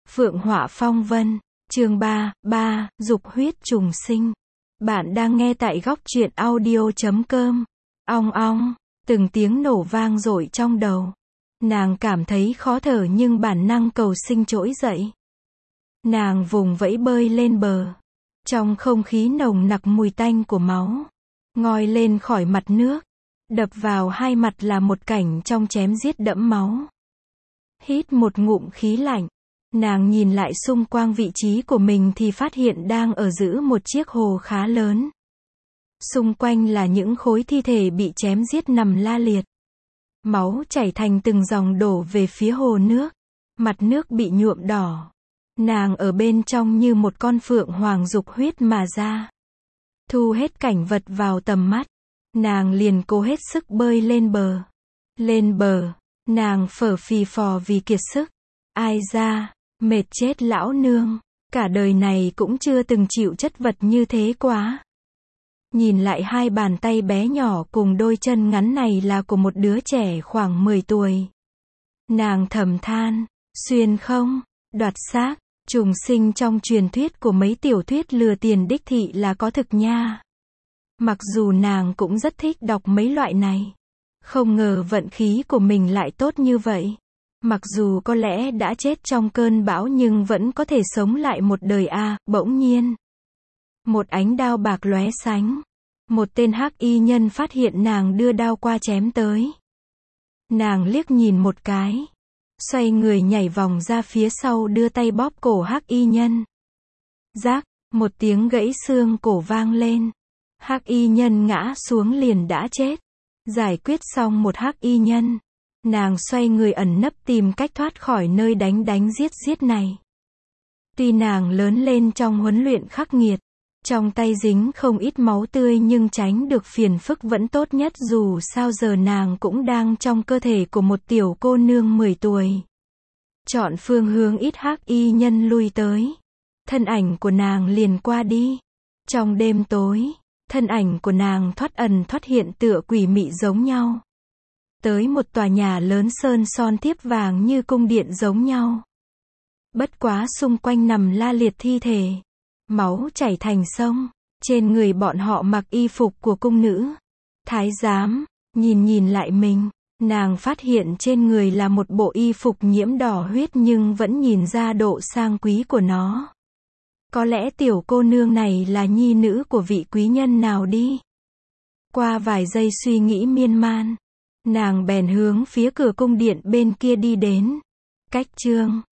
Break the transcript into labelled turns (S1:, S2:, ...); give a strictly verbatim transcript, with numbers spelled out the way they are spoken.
S1: Phượng Họa Phong Vân, chương ba, ba, dục huyết trùng sinh. Bạn đang nghe tại góc truyện audio chấm com. Ong ong, từng tiếng nổ vang dội trong đầu. Nàng cảm thấy khó thở nhưng bản năng cầu sinh trỗi dậy. Nàng vùng vẫy bơi lên bờ. Trong không khí nồng nặc mùi tanh của máu, ngoi lên khỏi mặt nước, đập vào hai mặt là một cảnh trong chém giết đẫm máu. Hít một ngụm khí lạnh, nàng nhìn lại xung quanh vị trí của mình thì phát hiện đang ở giữa một chiếc hồ khá lớn. Xung quanh là những khối thi thể bị chém giết nằm la liệt. Máu chảy thành từng dòng đổ về phía hồ nước. Mặt nước bị nhuộm đỏ. Nàng ở bên trong như một con phượng hoàng dục huyết mà ra. Thu hết cảnh vật vào tầm mắt. Nàng liền cố hết sức bơi lên bờ. Lên bờ, nàng phở phì phò vì kiệt sức. Ai ra, mệt chết lão nương. Cả đời này cũng chưa từng chịu chất vật như thế quá. Nhìn lại hai bàn tay bé nhỏ cùng đôi chân ngắn này là của một đứa trẻ khoảng mười tuổi. Nàng thầm than, xuyên không, đoạt xác, trùng sinh trong truyền thuyết của mấy tiểu thuyết lừa tiền đích thị là có thực nha. Mặc dù nàng cũng rất thích đọc mấy loại này. Không ngờ vận khí của mình lại tốt như vậy. Mặc dù có lẽ đã chết trong cơn bão nhưng vẫn có thể sống lại một đời a. À, bỗng nhiên. Một ánh đao bạc lóe sánh. Một tên hắc y nhân phát hiện nàng đưa đao qua chém tới. Nàng liếc nhìn một cái. Xoay người nhảy vòng ra phía sau đưa tay bóp cổ hắc y nhân. Rác, một tiếng gãy xương cổ vang lên. Hắc y nhân ngã xuống liền đã chết. Giải quyết xong một hắc y nhân. Nàng xoay người ẩn nấp tìm cách thoát khỏi nơi đánh đánh giết giết này. Tuy nàng lớn lên trong huấn luyện khắc nghiệt. Trong tay dính không ít máu tươi nhưng tránh được phiền phức vẫn tốt nhất dù sao giờ nàng cũng đang trong cơ thể của một tiểu cô nương mười tuổi. Chọn phương hướng ít hắc y nhân lui tới. Thân ảnh của nàng liền qua đi. Trong đêm tối, thân ảnh của nàng thoát ẩn thoát hiện tựa quỷ mị giống nhau. Tới một tòa nhà lớn sơn son thiếp vàng như cung điện giống nhau. Bất quá xung quanh nằm la liệt thi thể. Máu chảy thành sông. Trên người bọn họ mặc y phục của cung nữ. Thái giám, nhìn nhìn lại mình. Nàng phát hiện trên người là một bộ y phục nhiễm đỏ huyết nhưng vẫn nhìn ra độ sang quý của nó. Có lẽ tiểu cô nương này là nhi nữ của vị quý nhân nào đi. Qua vài giây suy nghĩ miên man. Nàng bèn hướng phía cửa cung điện bên kia đi đến. Cách chương